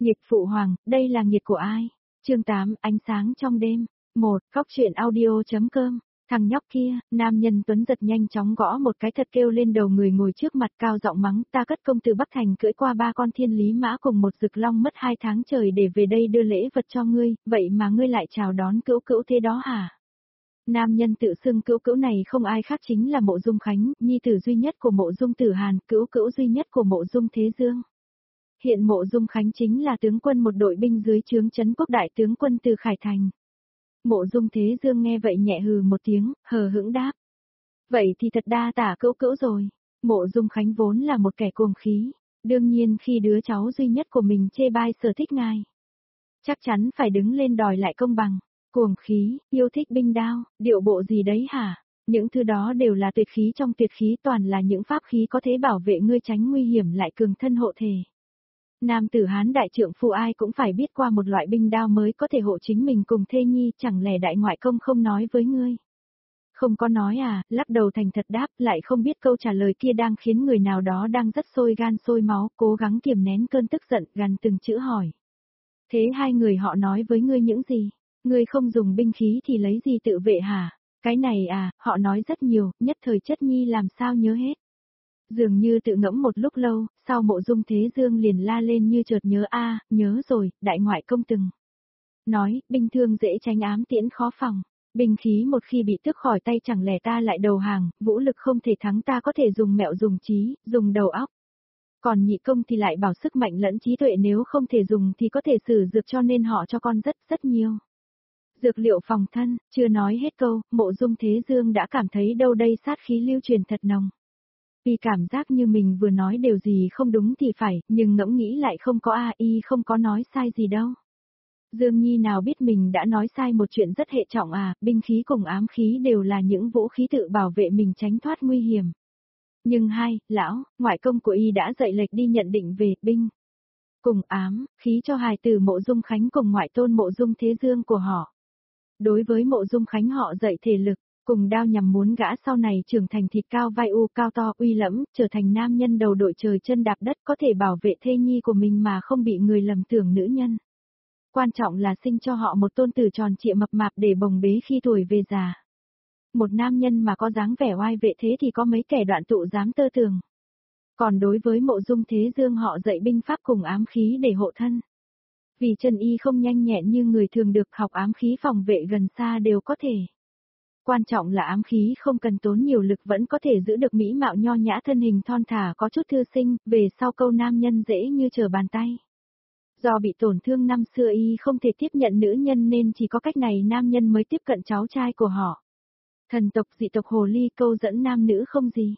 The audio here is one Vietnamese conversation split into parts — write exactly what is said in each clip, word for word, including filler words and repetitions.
Nghịch phụ hoàng, đây là nghiệt của ai? Chương tám, ánh sáng trong đêm. một. Góc truyện audio.com. Thằng nhóc kia, nam nhân tuấn giật nhanh chóng gõ một cái thật kêu lên đầu người ngồi trước mặt, cao giọng mắng: ta cất công từ Bắc Thành cưỡi qua ba con thiên lý mã cùng một rực long mất hai tháng trời để về đây đưa lễ vật cho ngươi, vậy mà ngươi lại chào đón cữu cữu thế đó hả? Nam nhân tự xưng cữu cữu này không ai khác chính là Mộ Dung Khánh, nhi tử duy nhất của Mộ Dung Tử Hàn, cữu cữu duy nhất của Mộ Dung Thế Dương. Hiện Mộ Dung Khánh chính là tướng quân một đội binh dưới trướng Trấn Quốc đại tướng quân từ Khải Thành. Mộ Dung Thế Dương nghe vậy nhẹ hừ một tiếng, hờ hững đáp: vậy thì thật đa tả cữu cữu rồi. Mộ Dung Khánh vốn là một kẻ cuồng khí, đương nhiên khi đứa cháu duy nhất của mình chê bai Sở Thích ngài, chắc chắn phải đứng lên đòi lại công bằng. Cuồng khí, yêu thích binh đao, điệu bộ gì đấy hả? Những thứ đó đều là tuyệt khí trong tuyệt khí, toàn là những pháp khí có thể bảo vệ ngươi tránh nguy hiểm lại cường thân hộ thể. Nam tử Hán đại trượng phu ai cũng phải biết qua một loại binh đao mới có thể hộ chính mình cùng thê nhi, chẳng lẽ đại ngoại công không nói với ngươi? Không có nói à, lắc đầu thành thật đáp, lại không biết câu trả lời kia đang khiến người nào đó đang rất sôi gan sôi máu, cố gắng kiềm nén cơn tức giận, gằn từng chữ hỏi: thế hai người họ nói với ngươi những gì? Ngươi không dùng binh khí thì lấy gì tự vệ hả? Cái này à, họ nói rất nhiều, nhất thời chất nhi làm sao nhớ hết. Dường như tự ngẫm một lúc lâu, sau Mộ Dung Thế Dương liền la lên như chợt nhớ: a, nhớ rồi, đại ngoại công từng nói, binh thương dễ tránh ám tiễn khó phòng. Binh khí một khi bị tước khỏi tay chẳng lẽ ta lại đầu hàng, vũ lực không thể thắng, ta có thể dùng mẹo dùng trí, dùng đầu óc. Còn nhị công thì lại bảo sức mạnh lẫn trí tuệ, nếu không thể dùng thì có thể sử dược, cho nên họ cho con rất rất nhiều dược liệu phòng thân. Chưa nói hết câu, Mộ Dung Thế Dương đã cảm thấy đâu đây sát khí lưu truyền thật nồng. Vì cảm giác như mình vừa nói điều gì không đúng thì phải, nhưng ngẫm nghĩ lại không có a y không có nói sai gì đâu. Dương Nhi nào biết mình đã nói sai một chuyện rất hệ trọng à, binh khí cùng ám khí đều là những vũ khí tự bảo vệ mình tránh thoát nguy hiểm. Nhưng hai, lão, ngoại công của y đã dạy lệch đi nhận định về binh cùng ám khí cho hài tử Mộ Dung Khánh cùng ngoại tôn Mộ Dung Thế Dương của họ. Đối với Mộ Dung Khánh họ dạy thể lực, cùng đao nhằm muốn gã sau này trưởng thành thịt cao vai u cao to uy lẫm, trở thành nam nhân đầu đội trời chân đạp đất, có thể bảo vệ thê nhi của mình mà không bị người lầm tưởng nữ nhân. Quan trọng là sinh cho họ một tôn tử tròn trịa mập mạp để bồng bế khi tuổi về già. Một nam nhân mà có dáng vẻ oai vệ thế thì có mấy kẻ đoạn tụ dám tơ tường. Còn đối với Mộ Dung Thế Dương họ dạy binh pháp cùng ám khí để hộ thân. Vì chân y không nhanh nhẹn như người thường, được học ám khí phòng vệ gần xa đều có thể. Quan trọng là ám khí không cần tốn nhiều lực vẫn có thể giữ được mỹ mạo nho nhã, thân hình thon thả có chút thư sinh, về sau câu nam nhân dễ như trở bàn tay. Do bị tổn thương năm xưa y không thể tiếp nhận nữ nhân nên chỉ có cách này nam nhân mới tiếp cận cháu trai của họ. Thần tộc dị tộc hồ ly câu dẫn nam nữ không gì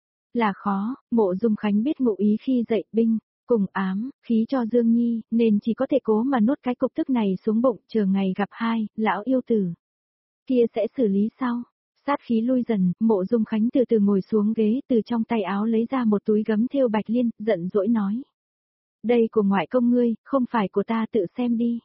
là khó. Mộ Dung Khánh biết ngụ ý khi dạy binh cùng ám khí cho Dương Nhi, nên chỉ có thể cố mà nuốt cái cục tức này xuống bụng, chờ ngày gặp hai, lão yêu tử kia sẽ xử lý sau. Sát khí lui dần, Mộ Dung Khánh từ từ ngồi xuống ghế, từ trong tay áo lấy ra một túi gấm thêu bạch liên, giận dỗi nói: đây của ngoại công ngươi, không phải của ta, tự xem đi.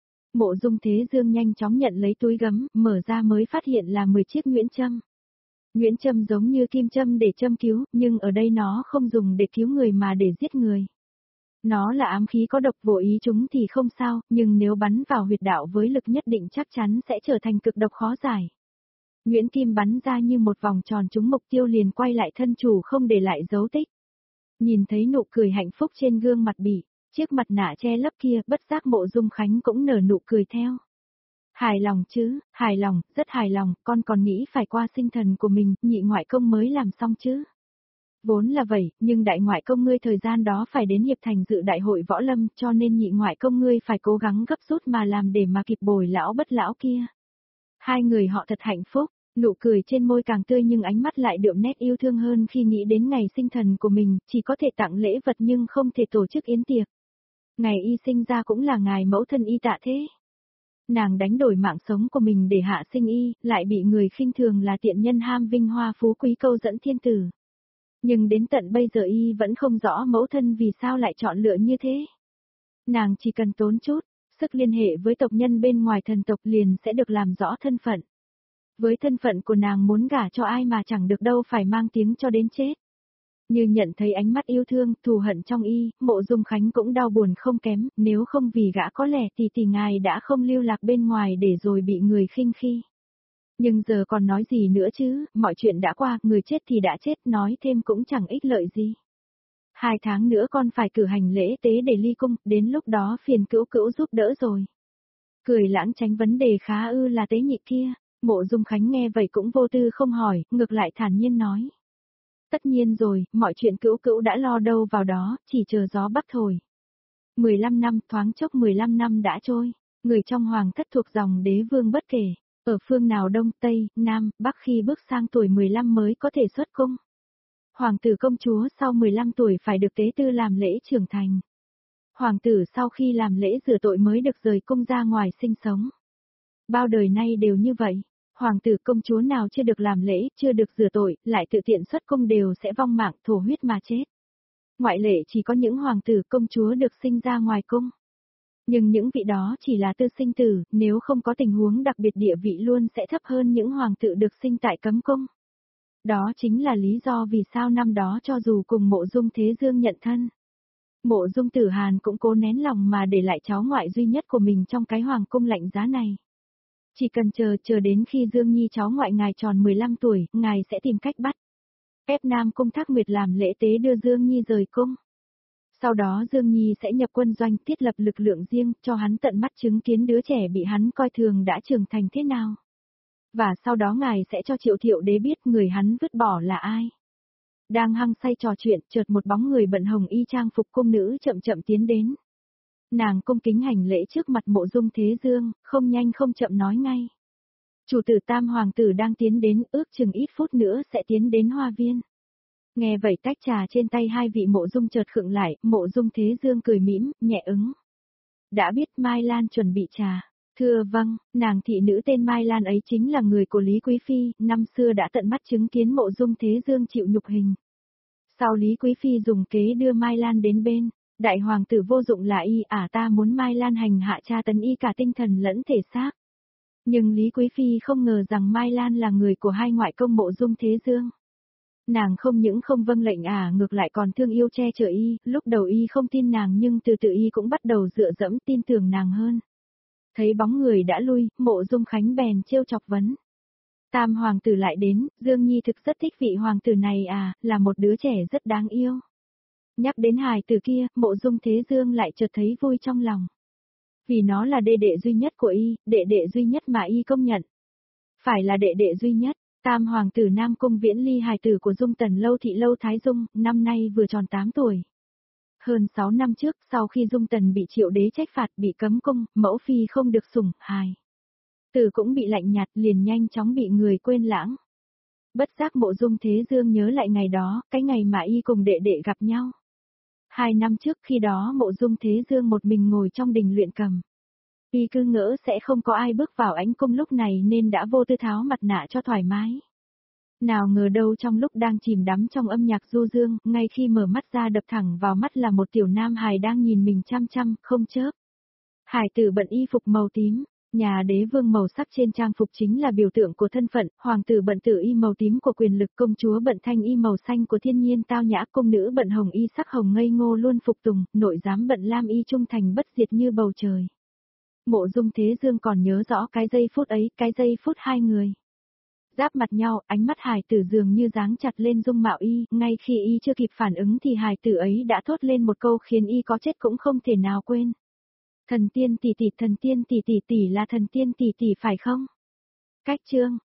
Mộ Dung Thế Dương nhanh chóng nhận lấy túi gấm, mở ra mới phát hiện là mười chiếc nhuyễn châm. Nhuyễn châm giống như kim châm để châm cứu, nhưng ở đây nó không dùng để cứu người mà để giết người. Nó là ám khí có độc, vô ý chúng thì không sao, nhưng nếu bắn vào huyệt đạo với lực nhất định chắc chắn sẽ trở thành cực độc khó giải. Nhuyễn kim bắn ra như một vòng tròn trúng mục tiêu liền quay lại thân chủ không để lại dấu tích. Nhìn thấy nụ cười hạnh phúc trên gương mặt bị chiếc mặt nạ che lấp kia, bất giác Mộ Dung Khánh cũng nở nụ cười theo. Hài lòng chứ, hài lòng, rất hài lòng, con còn nghĩ phải qua sinh thần của mình, nhị ngoại công mới làm xong chứ. Vốn là vậy, nhưng đại ngoại công ngươi thời gian đó phải đến Hiệp Thành dự đại hội võ lâm, cho nên nhị ngoại công ngươi phải cố gắng gấp rút mà làm để mà kịp bồi lão bất lão kia. Hai người họ thật hạnh phúc, nụ cười trên môi càng tươi nhưng ánh mắt lại đượm nét yêu thương hơn khi nghĩ đến ngày sinh thần của mình, chỉ có thể tặng lễ vật nhưng không thể tổ chức yến tiệc. Ngày y sinh ra cũng là ngày mẫu thân y tạ thế. Nàng đánh đổi mạng sống của mình để hạ sinh y, lại bị người khinh thường là tiện nhân ham vinh hoa phú quý câu dẫn thiên tử. Nhưng đến tận bây giờ y vẫn không rõ mẫu thân vì sao lại chọn lựa như thế. Nàng chỉ cần tốn chút sức liên hệ với tộc nhân bên ngoài thần tộc liền sẽ được làm rõ thân phận. Với thân phận của nàng muốn gả cho ai mà chẳng được đâu, phải mang tiếng cho đến chết. Như nhận thấy ánh mắt yêu thương, thù hận trong y, Mộ Dung Khánh cũng đau buồn không kém, nếu không vì gã có lẽ thì thì ngài đã không lưu lạc bên ngoài để rồi bị người khinh khi. Nhưng giờ còn nói gì nữa chứ, mọi chuyện đã qua, người chết thì đã chết, nói thêm cũng chẳng ích lợi gì. Hai tháng nữa con phải cử hành lễ tế để ly cung, đến lúc đó phiền Cữu Cữu giúp đỡ rồi. Cười lãng tránh vấn đề khá ư là tế nhị kia, Mộ Dung Khánh nghe vậy cũng vô tư không hỏi, ngược lại thản nhiên nói. Tất nhiên rồi, mọi chuyện Cữu Cữu đã lo đâu vào đó, chỉ chờ gió bắc thổi. mười lăm năm, thoáng chốc mười lăm năm đã trôi, người trong hoàng thất thuộc dòng đế vương bất kể, ở phương nào đông, tây, nam, bắc khi bước sang tuổi mười lăm mới có thể xuất cung. Hoàng tử công chúa sau mười lăm tuổi phải được tế tư làm lễ trưởng thành. Hoàng tử sau khi làm lễ rửa tội mới được rời cung ra ngoài sinh sống. Bao đời nay đều như vậy, hoàng tử công chúa nào chưa được làm lễ, chưa được rửa tội, lại tự tiện xuất cung đều sẽ vong mạng thổ huyết mà chết. Ngoại lệ chỉ có những hoàng tử công chúa được sinh ra ngoài cung. Nhưng những vị đó chỉ là tư sinh tử, nếu không có tình huống đặc biệt địa vị luôn sẽ thấp hơn những hoàng tử được sinh tại cấm cung. Đó chính là lý do vì sao năm đó cho dù cùng Mộ Dung Thế Dương nhận thân. Mộ Dung Tử Hàn cũng cố nén lòng mà để lại cháu ngoại duy nhất của mình trong cái hoàng cung lạnh giá này. Chỉ cần chờ chờ đến khi Dương Nhi cháu ngoại ngài tròn mười lăm tuổi, ngài sẽ tìm cách bắt. Ép Nam Cung Thác Nguyệt làm lễ tế đưa Dương Nhi rời cung. Sau đó Dương Nhi sẽ nhập quân doanh thiết lập lực lượng riêng cho hắn tận mắt chứng kiến đứa trẻ bị hắn coi thường đã trưởng thành thế nào. Và sau đó ngài sẽ cho Triệu Thiệu Đế biết người hắn vứt bỏ là ai. Đang hăng say trò chuyện, chợt một bóng người bận hồng y trang phục cung nữ chậm chậm tiến đến. Nàng cung kính hành lễ trước mặt Mộ Dung Thế Dương, không nhanh không chậm nói ngay. Chủ tử Tam hoàng tử đang tiến đến, ước chừng ít phút nữa sẽ tiến đến hoa viên. Nghe vậy tách trà trên tay hai vị Mộ Dung chợt khựng lại, Mộ Dung Thế Dương cười mỉm, nhẹ ứng. Đã biết Mai Lan chuẩn bị trà. Thưa vâng, nàng thị nữ tên Mai Lan ấy chính là người của Lý Quý Phi, năm xưa đã tận mắt chứng kiến Mộ Dung Thế Dương chịu nhục hình. Sau Lý Quý Phi dùng kế đưa Mai Lan đến bên, đại hoàng tử vô dụng là y, ả ta muốn Mai Lan hành hạ tra tấn y cả tinh thần lẫn thể xác. Nhưng Lý Quý Phi không ngờ rằng Mai Lan là người của hai ngoại công Mộ Dung Thế Dương. Nàng không những không vâng lệnh ả ngược lại còn thương yêu che chở y, lúc đầu y không tin nàng nhưng từ từ y cũng bắt đầu dựa dẫm tin tưởng nàng hơn. Thấy bóng người đã lui, Mộ Dung Khánh bèn trêu chọc vấn. Tam hoàng tử lại đến, Dương Nhi thực rất thích vị hoàng tử này à, là một đứa trẻ rất đáng yêu. Nhắc đến hài tử kia, Mộ Dung Thế Dương lại chợt thấy vui trong lòng. Vì nó là đệ đệ duy nhất của y, đệ đệ duy nhất mà y công nhận. Phải là đệ đệ duy nhất, Tam hoàng tử Nam Cung Viễn Ly hài tử của Dung Tần Lâu Thị Lâu Thái Dung, năm nay vừa tròn tám tuổi. Hơn sáu năm trước, sau khi Dung Tần bị Triệu Đế trách phạt bị cấm cung, mẫu phi không được sủng, hài tử cũng bị lạnh nhạt liền nhanh chóng bị người quên lãng. Bất giác Mộ Dung Thế Dương nhớ lại ngày đó, cái ngày mà y cùng đệ đệ gặp nhau. Hai năm trước khi đó Mộ Dung Thế Dương một mình ngồi trong đình luyện cầm. Y cứ ngỡ sẽ không có ai bước vào ánh cung lúc này nên đã vô tư tháo mặt nạ cho thoải mái. Nào ngờ đâu trong lúc đang chìm đắm trong âm nhạc du dương, ngay khi mở mắt ra đập thẳng vào mắt là một tiểu nam hài đang nhìn mình chăm chăm, không chớp. Hải tử bận y phục màu tím, nhà đế vương màu sắc trên trang phục chính là biểu tượng của thân phận, hoàng tử bận tử y màu tím của quyền lực, công chúa bận thanh y màu xanh của thiên nhiên tao nhã, cung nữ bận hồng y sắc hồng ngây ngô luôn phục tùng, nội giám bận lam y trung thành bất diệt như bầu trời. Mộ Dung Thế Dương còn nhớ rõ cái giây phút ấy, cái giây phút hai người giáp mặt nhau, ánh mắt hài tử dường như giáng chặt lên dung mạo y, ngay khi y chưa kịp phản ứng thì hài tử ấy đã thốt lên một câu khiến y có chết cũng không thể nào quên. Thần tiên tỷ tỷ, thần tiên tỷ tỷ tỷ là thần tiên tỷ tỷ phải không? Cách chương